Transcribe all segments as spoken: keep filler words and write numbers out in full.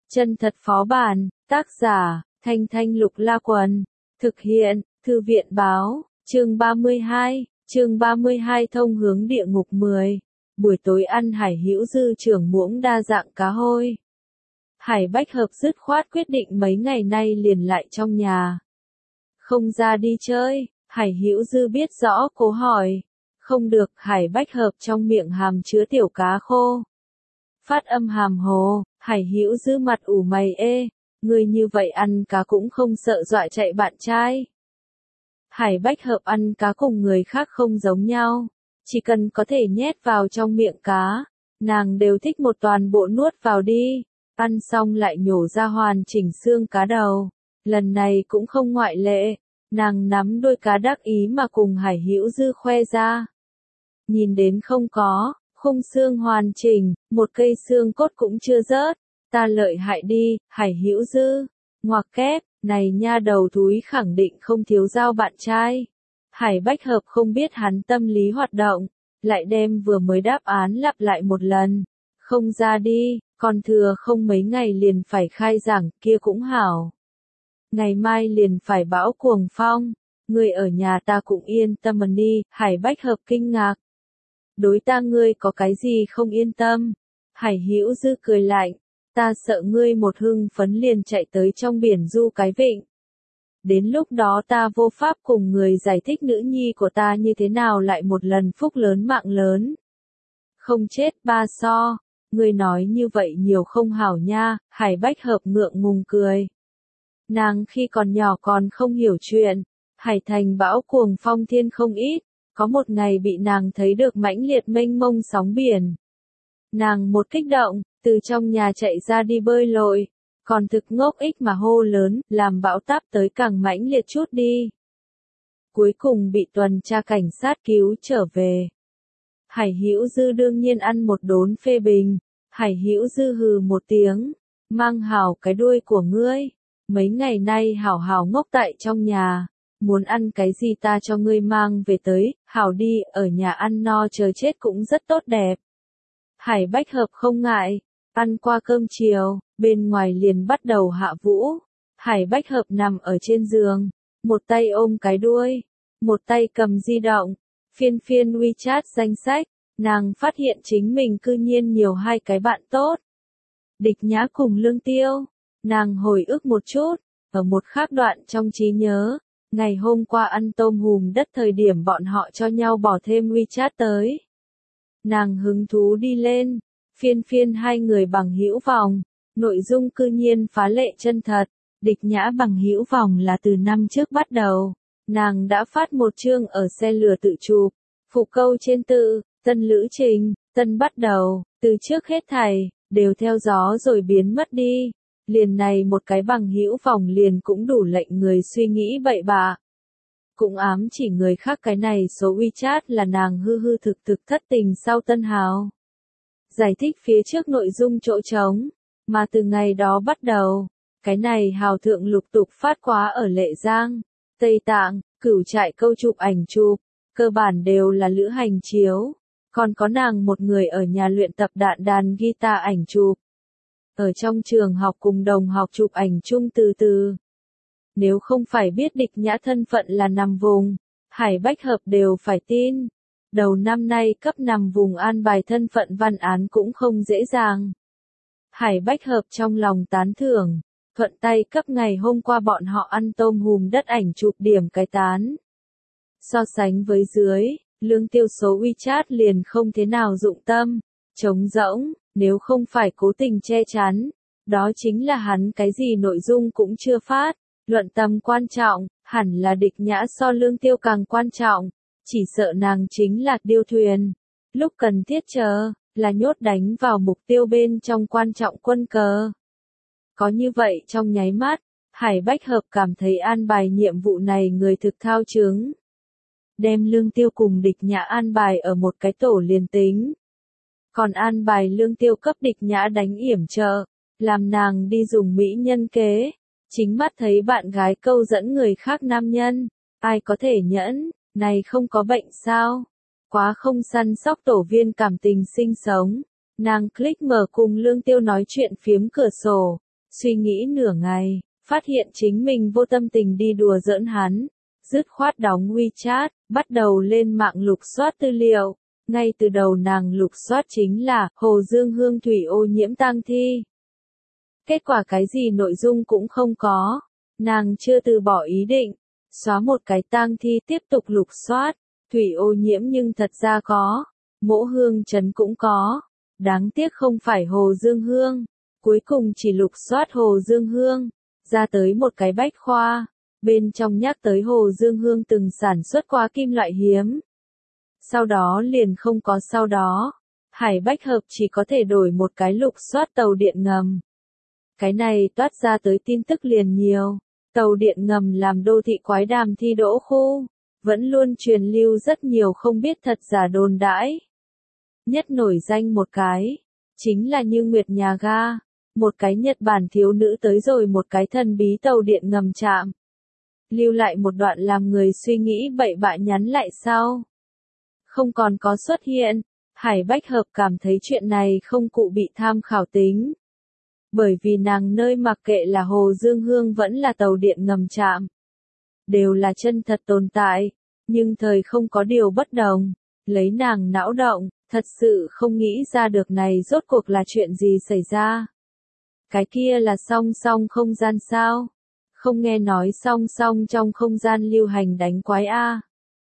Chân thật phó bản, tác giả, Thanh Thanh Lục La Quần, thực hiện, Thư viện báo, chương ba mươi hai, chương ba mươi hai thông hướng địa ngục mười, buổi tối ăn Hải Hữu Dư trưởng muỗng đa dạng cá hôi. Hải Bách Hợp dứt khoát quyết định mấy ngày nay liền lại trong nhà. Không ra đi chơi, Hải Hữu Dư biết rõ cố hỏi. Không được, Hải Bách Hợp trong miệng hàm chứa tiểu cá khô. Phát âm hàm hồ, Hải Hữu Dư mặt ủ mày ê, người như vậy ăn cá cũng không sợ dọa chạy bạn trai. Hải Bách Hợp ăn cá cùng người khác không giống nhau, chỉ cần có thể nhét vào trong miệng cá, nàng đều thích một toàn bộ nuốt vào đi, ăn xong lại nhổ ra hoàn chỉnh xương cá đầu. Lần này cũng không ngoại lệ, nàng nắm đuôi cá đắc ý mà cùng Hải Hữu Dư khoe ra. Nhìn đến không có, khung xương hoàn chỉnh, một cây xương cốt cũng chưa rớt, ta lợi hại đi, Hải Hữu Dư, ngoặc kép, này nha đầu thúi khẳng định không thiếu giao bạn trai. Hải Bách Hợp không biết hắn tâm lý hoạt động, lại đem vừa mới đáp án lặp lại một lần, không ra đi, còn thừa không mấy ngày liền phải khai giảng, kia cũng hảo. Ngày mai liền phải bão cuồng phong, người ở nhà ta cũng yên tâm mà đi, Hải Bách Hợp kinh ngạc. Đối ta ngươi có cái gì không yên tâm? Hải Hữu Dư cười lạnh, ta sợ ngươi một hưng phấn liền chạy tới trong biển du cái vịnh. Đến lúc đó ta vô pháp cùng người giải thích nữ nhi của ta như thế nào lại một lần phúc lớn mạng lớn. Không chết ba so, ngươi nói như vậy nhiều không hảo nha, Hải Bách Hợp ngượng ngùng cười. Nàng khi còn nhỏ còn không hiểu chuyện, Hải Thành bão cuồng phong thiên không ít. Có một ngày bị nàng thấy được mãnh liệt mênh mông sóng biển. Nàng một kích động, từ trong nhà chạy ra đi bơi lội, còn thực ngốc ích mà hô lớn, làm bão táp tới càng mãnh liệt chút đi. Cuối cùng bị tuần tra cảnh sát cứu trở về. Hải Hữu Dư đương nhiên ăn một đốn phê bình, Hải Hữu Dư hừ một tiếng, mang hảo cái đuôi của ngươi, mấy ngày nay hảo hảo ngốc tại trong nhà. Muốn ăn cái gì ta cho ngươi mang về tới, hảo đi, ở nhà ăn no chờ chết cũng rất tốt đẹp. Hải Bách Hợp không ngại, ăn qua cơm chiều, bên ngoài liền bắt đầu hạ vũ. Hải Bách Hợp nằm ở trên giường, một tay ôm cái đuôi, một tay cầm di động, phiên phiên WeChat danh sách, nàng phát hiện chính mình cư nhiên nhiều hai cái bạn tốt. Địch Nhã cùng Lương Tiêu, nàng hồi ức một chút, ở một khác đoạn trong trí nhớ. Ngày hôm qua ăn tôm hùm đất thời điểm bọn họ cho nhau bỏ thêm WeChat tới. Nàng hứng thú đi lên, phiên phiên hai người bằng hữu vòng, nội dung cư nhiên phá lệ chân thật, Địch Nhã bằng hữu vòng là từ năm trước bắt đầu, nàng đã phát một chương ở xe lửa tự chụp, phụ câu trên tự, tân lữ trình, tân bắt đầu, từ trước hết thảy, đều theo gió rồi biến mất đi. Liền này một cái bằng hữu vòng liền cũng đủ lệnh người suy nghĩ bậy bạ. Cũng ám chỉ người khác cái này số WeChat là nàng hư hư thực thực thất tình sau tân hào. Giải thích phía trước nội dung chỗ trống, mà từ ngày đó bắt đầu, cái này hào thượng lục tục phát quá ở Lệ Giang, Tây Tạng, Cửu Trại câu chụp ảnh chụp, cơ bản đều là lữ hành chiếu, còn có nàng một người ở nhà luyện tập đạn đàn guitar ảnh chụp. Ở trong trường học cùng đồng học chụp ảnh chung từ từ. Nếu không phải biết Địch Nhã thân phận là nằm vùng, Hải Bách Hợp đều phải tin. Đầu năm nay cấp nằm vùng an bài thân phận văn án cũng không dễ dàng. Hải Bách Hợp trong lòng tán thưởng, thuận tay cấp ngày hôm qua bọn họ ăn tôm hùm đất ảnh chụp điểm cái tán. So sánh với dưới, Lương Tiêu số WeChat liền không thế nào dụng tâm, trống rỗng. Nếu không phải cố tình che chắn, đó chính là hắn cái gì nội dung cũng chưa phát, luận tầm quan trọng, hẳn là Địch Nhã so Lương Tiêu càng quan trọng, chỉ sợ nàng chính là điêu thuyền. Lúc cần thiết chờ, là nhốt đánh vào mục tiêu bên trong quan trọng quân cờ. Có như vậy trong nháy mắt, Hải Bách Hợp cảm thấy an bài nhiệm vụ này người thực thao chứng. Đem Lương Tiêu cùng Địch Nhã an bài ở một cái tổ liền tính. Còn an bài Lương Tiêu cấp Địch Nhã đánh yểm trợ, làm nàng đi dùng mỹ nhân kế, chính mắt thấy bạn gái câu dẫn người khác nam nhân, ai có thể nhẫn, này không có bệnh sao, quá không săn sóc tổ viên cảm tình sinh sống, nàng click mở cùng Lương Tiêu nói chuyện phiếm cửa sổ, Suy nghĩ nửa ngày, phát hiện chính mình vô tâm tình đi đùa giỡn hắn, dứt khoát đóng WeChat, bắt đầu lên mạng lục soát tư liệu. Ngay từ đầu nàng lục soát chính là Hồ Dương Hương thủy ô nhiễm tang thi. Kết quả cái gì nội dung cũng không có, nàng chưa từ bỏ ý định, xóa một cái tang thi tiếp tục lục soát, thủy ô nhiễm nhưng thật ra có, Mỗ Hương Trấn cũng có, đáng tiếc không phải Hồ Dương Hương, cuối cùng chỉ lục soát Hồ Dương Hương, ra tới một cái bách khoa, bên trong nhắc tới Hồ Dương Hương từng sản xuất qua kim loại hiếm. Sau đó liền không có sau đó, Hải Bách Hợp chỉ có thể đổi một cái lục soát tàu điện ngầm. Cái này toát ra tới tin tức liền nhiều, tàu điện ngầm làm đô thị quái đàm thi đỗ khu, vẫn luôn truyền lưu rất nhiều không biết thật giả đồn đãi. Nhất nổi danh một cái, chính là Như Nguyệt nhà ga, một cái Nhật Bản thiếu nữ tới rồi một cái thần bí tàu điện ngầm trạm. Lưu lại một đoạn làm người suy nghĩ bậy bạ nhắn lại sau. Không còn có xuất hiện, Hải Bách Hợp cảm thấy chuyện này không cụ bị tham khảo tính. Bởi vì nàng nơi mặc kệ là Hồ Dương Hương vẫn là tàu điện ngầm trạm. Đều là chân thật tồn tại, nhưng thời không có điều bất đồng, lấy nàng não động, thật sự không nghĩ ra được này rốt cuộc là chuyện gì xảy ra. Cái kia là song song không gian sao? Không nghe nói song song trong không gian lưu hành đánh quái a.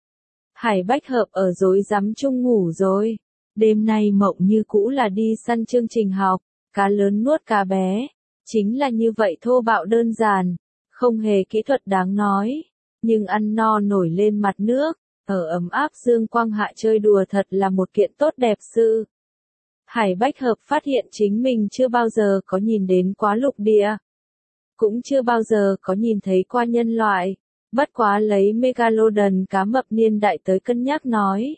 Hải Bách Hợp ở rối rắm chung ngủ rồi. Đêm nay mộng như cũ là đi săn chương trình học, cá lớn nuốt cá bé. Chính là như vậy thô bạo đơn giản, không hề kỹ thuật đáng nói. Nhưng ăn no nổi lên mặt nước, ở ấm áp dương quang hạ chơi đùa thật là một kiện tốt đẹp sự. Hải Bách Hợp phát hiện chính mình chưa bao giờ có nhìn đến quá lục địa. Cũng chưa bao giờ có nhìn thấy qua nhân loại. Bất quá lấy Megalodon cá mập niên đại tới cân nhắc nói.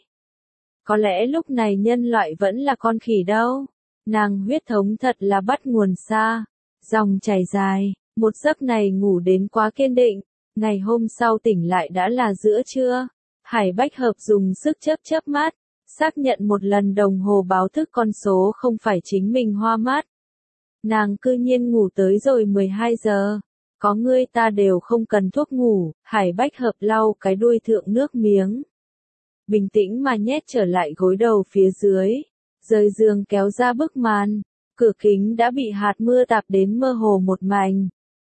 Có lẽ lúc này nhân loại vẫn là con khỉ đâu. Nàng huyết thống thật là bắt nguồn xa. Dòng chảy dài, một giấc này ngủ đến quá kiên định. Ngày hôm sau tỉnh lại đã là giữa trưa. Hải Bách Hợp dùng sức chớp chớp mắt. Xác nhận một lần đồng hồ báo thức con số không phải chính mình hoa mắt. Nàng cư nhiên ngủ tới rồi mười hai giờ. Có ngươi ta đều không cần thuốc ngủ, Hải Bách Hợp lau cái đuôi thượng nước miếng. Bình tĩnh mà nhét trở lại gối đầu phía dưới. Rời giường kéo ra bức màn. Cửa kính đã bị hạt mưa tạp đến mơ hồ một mảnh.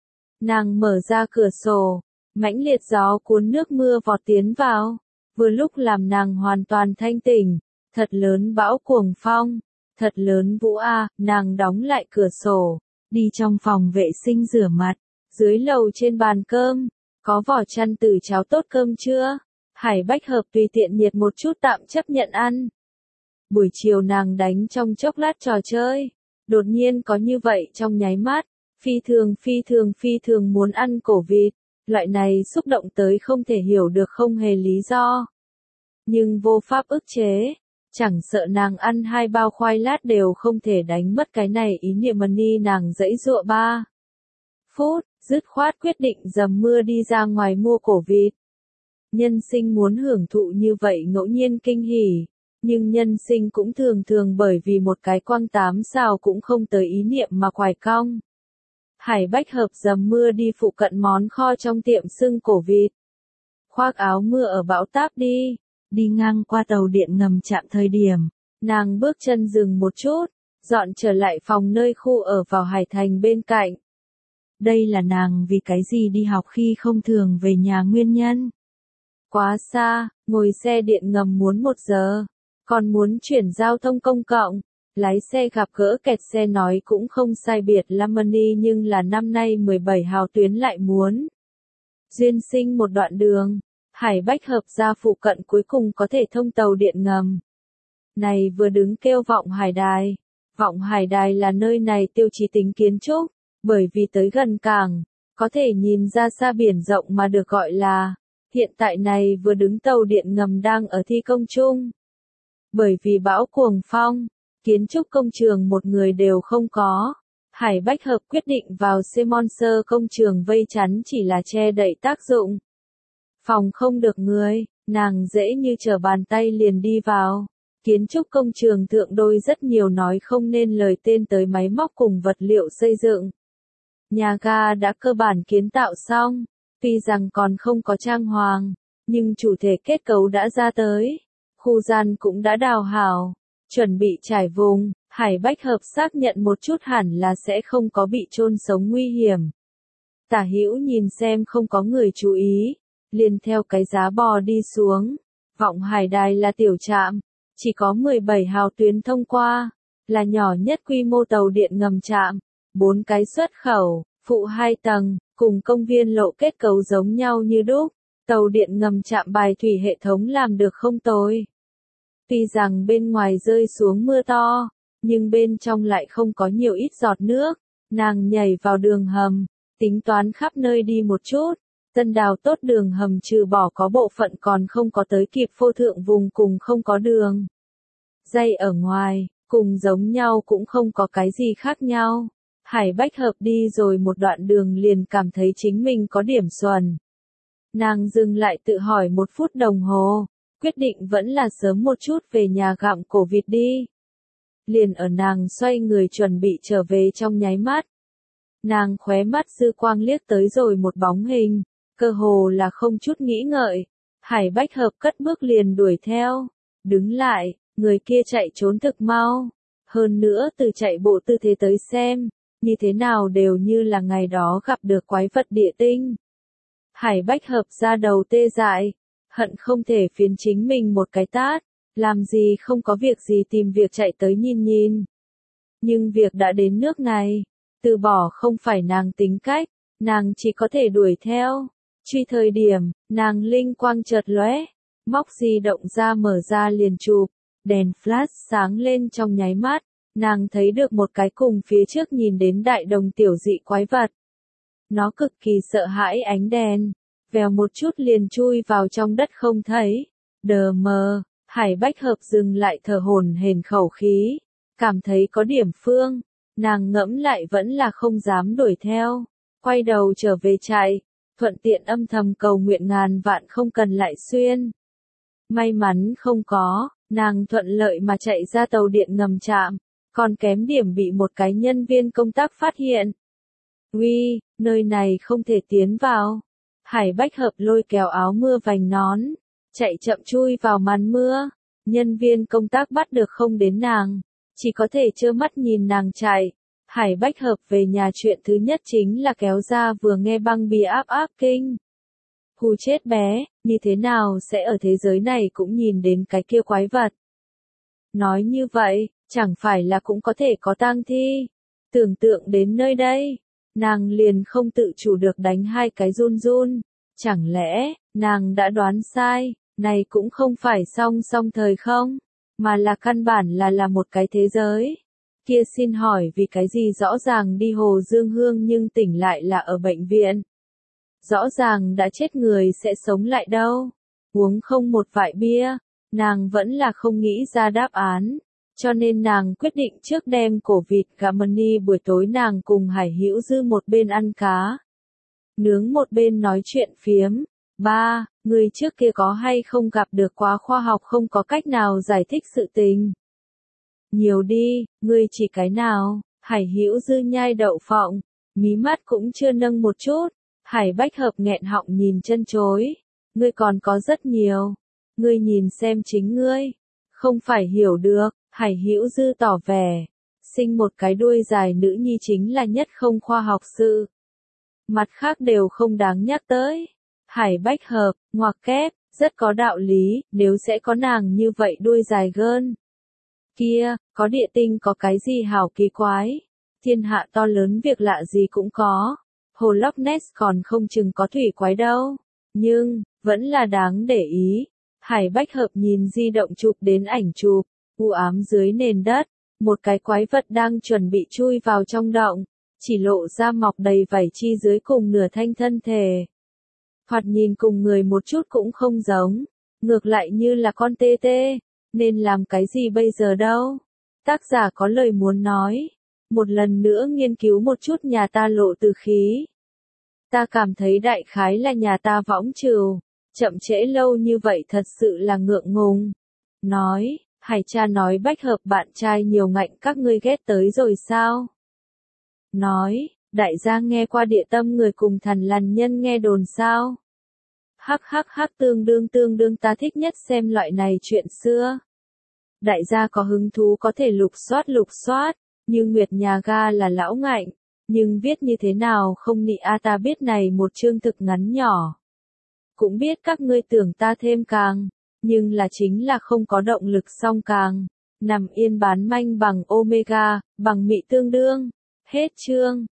Nàng mở ra cửa sổ. Mãnh liệt gió cuốn nước mưa vọt tiến vào. Vừa lúc làm nàng hoàn toàn thanh tỉnh. Thật lớn bão cuồng phong. Thật lớn vũ a, nàng đóng lại cửa sổ. Đi trong phòng vệ sinh rửa mặt. Dưới lầu trên bàn cơm, có vỏ chăn từ cháo tốt cơm chưa? Hải Bách Hợp tùy tiện nhiệt một chút tạm chấp nhận ăn. Buổi chiều nàng đánh trong chốc lát trò chơi. Đột nhiên có như vậy trong nháy mắt. Phi thường phi thường phi thường muốn ăn cổ vịt. Loại này xúc động tới không thể hiểu được không hề lý do. Nhưng vô pháp ức chế. Chẳng sợ nàng ăn hai bao khoai lát đều không thể đánh mất cái này ý niệm mani nàng dãy dụa ba. Phút, dứt khoát quyết định dầm mưa đi ra ngoài mua cổ vịt. Nhân sinh muốn hưởng thụ như vậy ngẫu nhiên kinh hỉ, nhưng nhân sinh cũng thường thường bởi vì một cái quăng tám sao cũng không tới ý niệm mà quài cong. Hải Bách Hợp dầm mưa đi phụ cận món kho trong tiệm xưng cổ vịt. Khoác áo mưa ở bão táp đi, đi ngang qua tàu điện ngầm trạm thời điểm, nàng bước chân dừng một chút, dọn trở lại phòng nơi khu ở vào Hải Thành bên cạnh. Đây là nàng vì cái gì đi học khi không thường về nhà nguyên nhân. Quá xa, ngồi xe điện ngầm muốn một giờ, còn muốn chuyển giao thông công cộng, lái xe gặp gỡ kẹt xe nói cũng không sai biệt lắm money nhưng là năm nay mười bảy hào tuyến lại muốn. Duyên sinh một đoạn đường, Hải Bách Hợp ra phụ cận cuối cùng có thể thông tàu điện ngầm. Này vừa đứng kêu Vọng Hải Đài, Vọng Hải Đài là nơi này tiêu chí tính kiến trúc. Bởi vì tới gần cảng, có thể nhìn ra xa biển rộng mà được gọi là, hiện tại này vừa đứng tàu điện ngầm đang ở thi công chung. Bởi vì bão cuồng phong, kiến trúc công trường một người đều không có. Hải Bách Hợp quyết định vào sponsor công trường vây chắn chỉ là che đậy tác dụng. Phòng không được người, nàng dễ như trở bàn tay liền đi vào. Kiến trúc công trường thượng đôi rất nhiều nói không nên lời tên tới máy móc cùng vật liệu xây dựng. Nhà ga đã cơ bản kiến tạo xong, tuy rằng còn không có trang hoàng, nhưng chủ thể kết cấu đã ra tới. Khu gian cũng đã đào hảo, chuẩn bị trải vùng. Hải Bách Hợp xác nhận một chút hẳn là sẽ không có bị chôn sống nguy hiểm. Tả Hữu nhìn xem không có người chú ý, liền theo cái giá bò đi xuống. Vọng Hải Đài là tiểu trạm, chỉ có mười bảy hào tuyến thông qua, là nhỏ nhất quy mô tàu điện ngầm trạm, bốn cái xuất khẩu, phụ hai tầng, cùng công viên lộ kết cấu giống nhau như đúc. Tàu điện ngầm trạm bài thủy hệ thống làm được không tồi. Tuy rằng bên ngoài rơi xuống mưa to, nhưng bên trong lại không có nhiều ít giọt nước. Nàng nhảy vào đường hầm, tính toán khắp nơi đi một chút. Tân đào tốt đường hầm trừ bỏ có bộ phận còn không có tới kịp phô thượng vùng cùng không có đường dây ở ngoài, cùng giống nhau cũng không có cái gì khác nhau. Hải Bách Hợp đi rồi một đoạn đường liền cảm thấy chính mình có điểm xuẩn. Nàng dừng lại tự hỏi một phút đồng hồ, quyết định vẫn là sớm một chút về nhà gặm cổ vịt đi. Liền ở nàng xoay người chuẩn bị trở về trong nháy mắt. Nàng khóe mắt dư quang liếc tới rồi một bóng hình, cơ hồ là không chút nghĩ ngợi. Hải Bách Hợp cất bước liền đuổi theo, đứng lại, người kia chạy trốn thực mau. Hơn nữa từ chạy bộ tư thế tới xem, như thế nào đều như là ngày đó gặp được quái vật địa tinh. Hải Bách Hợp ra đầu tê dại, hận không thể phiến chính mình một cái tát, làm gì không có việc gì tìm việc chạy tới nhìn nhìn. Nhưng việc đã đến nước này, từ bỏ không phải nàng tính cách, nàng chỉ có thể đuổi theo. Truy thời điểm, nàng linh quang chợt lóe, móc di động ra mở ra liền chụp, đèn flash sáng lên trong nháy mắt, nàng thấy được một cái cùng phía trước nhìn đến đại đồng tiểu dị quái vật. Nó cực kỳ sợ hãi ánh đèn, vèo một chút liền chui vào trong đất không thấy. Đờ mờ, Hải Bách Hợp dừng lại thở hổn hển khẩu khí, cảm thấy có điểm phương, nàng ngẫm lại vẫn là không dám đuổi theo, quay đầu trở về chạy, thuận tiện âm thầm cầu nguyện ngàn vạn không cần lại xuyên. May mắn không có, nàng thuận lợi mà chạy ra tàu điện ngầm trạm, còn kém điểm bị một cái nhân viên công tác phát hiện. Uy, nơi này không thể tiến vào. Hải Bách Hợp lôi kéo áo mưa vành nón, chạy chậm chui vào màn mưa. Nhân viên công tác bắt được không đến nàng, chỉ có thể trơ mắt nhìn nàng chạy. Hải Bách Hợp về nhà chuyện thứ nhất chính là kéo ra vừa nghe băng bia áp áp kinh. Hù chết bé, như thế nào sẽ ở thế giới này cũng nhìn đến cái kia quái vật. Nói như vậy, chẳng phải là cũng có thể có tang thi. Tưởng tượng đến nơi đây, nàng liền không tự chủ được đánh hai cái run run. Chẳng lẽ, nàng đã đoán sai, này cũng không phải song song thời không, mà là căn bản là là một cái thế giới. Kia xin hỏi vì cái gì rõ ràng đi Hồ Dương Hương nhưng tỉnh lại là ở bệnh viện. Rõ ràng đã chết người sẽ sống lại đâu. Uống không một vại bia, nàng vẫn là không nghĩ ra đáp án. Cho nên nàng quyết định trước đem cổ vịt gà mani buổi tối nàng cùng Hải Hữu Dư một bên ăn cá nướng một bên nói chuyện phiếm. Ba, người trước kia có hay không gặp được quá khoa học không có cách nào giải thích sự tình? Nhiều đi, ngươi chỉ cái nào? Hải Hữu Dư nhai đậu phộng, mí mắt cũng chưa nâng một chút. Hải Bách Hợp nghẹn họng nhìn chân chối. Ngươi còn có rất nhiều. Ngươi nhìn xem chính ngươi. Không phải hiểu được. Hải Hữu Dư tỏ vẻ. Sinh một cái đuôi dài nữ nhi chính là nhất không khoa học sự. Mặt khác đều không đáng nhắc tới. Hải Bách Hợp, ngoặc kép, rất có đạo lý, nếu sẽ có nàng như vậy đuôi dài gơn. Kia, có địa tinh có cái gì hảo kỳ quái. Thiên hạ to lớn việc lạ gì cũng có. Hồ Loch Ness còn không chừng có thủy quái đâu. Nhưng, vẫn là đáng để ý. Hải Bách Hợp nhìn di động chụp đến ảnh chụp, u ám dưới nền đất. Một cái quái vật đang chuẩn bị chui vào trong động. Chỉ lộ ra mọc đầy vảy chi dưới cùng nửa thanh thân thể. Thoạt nhìn cùng người một chút cũng không giống. Ngược lại như là con tê tê. Nên làm cái gì bây giờ đâu? Tác giả có lời muốn nói. Một lần nữa nghiên cứu một chút nhà ta lộ từ khí. Ta cảm thấy đại khái là nhà ta võng trừu. Chậm trễ lâu như vậy thật sự là ngượng ngùng. Nói, Hải cha nói Bách Hợp bạn trai nhiều ngạnh các ngươi ghét tới rồi sao? Nói, Đại gia nghe qua địa tâm người cùng thần lằn nhân nghe đồn sao? Hắc hắc hắc tương đương tương đương ta thích nhất xem loại này chuyện xưa. Đại gia có hứng thú có thể lục soát lục soát, như Nguyệt nhà ga là lão ngạnh, nhưng viết như thế nào không nị a ta biết này một chương thực ngắn nhỏ. Cũng biết các ngươi tưởng ta thêm càng, nhưng là chính là không có động lực song càng, nằm yên bán manh bằng omega, bằng mị tương đương, hết chương.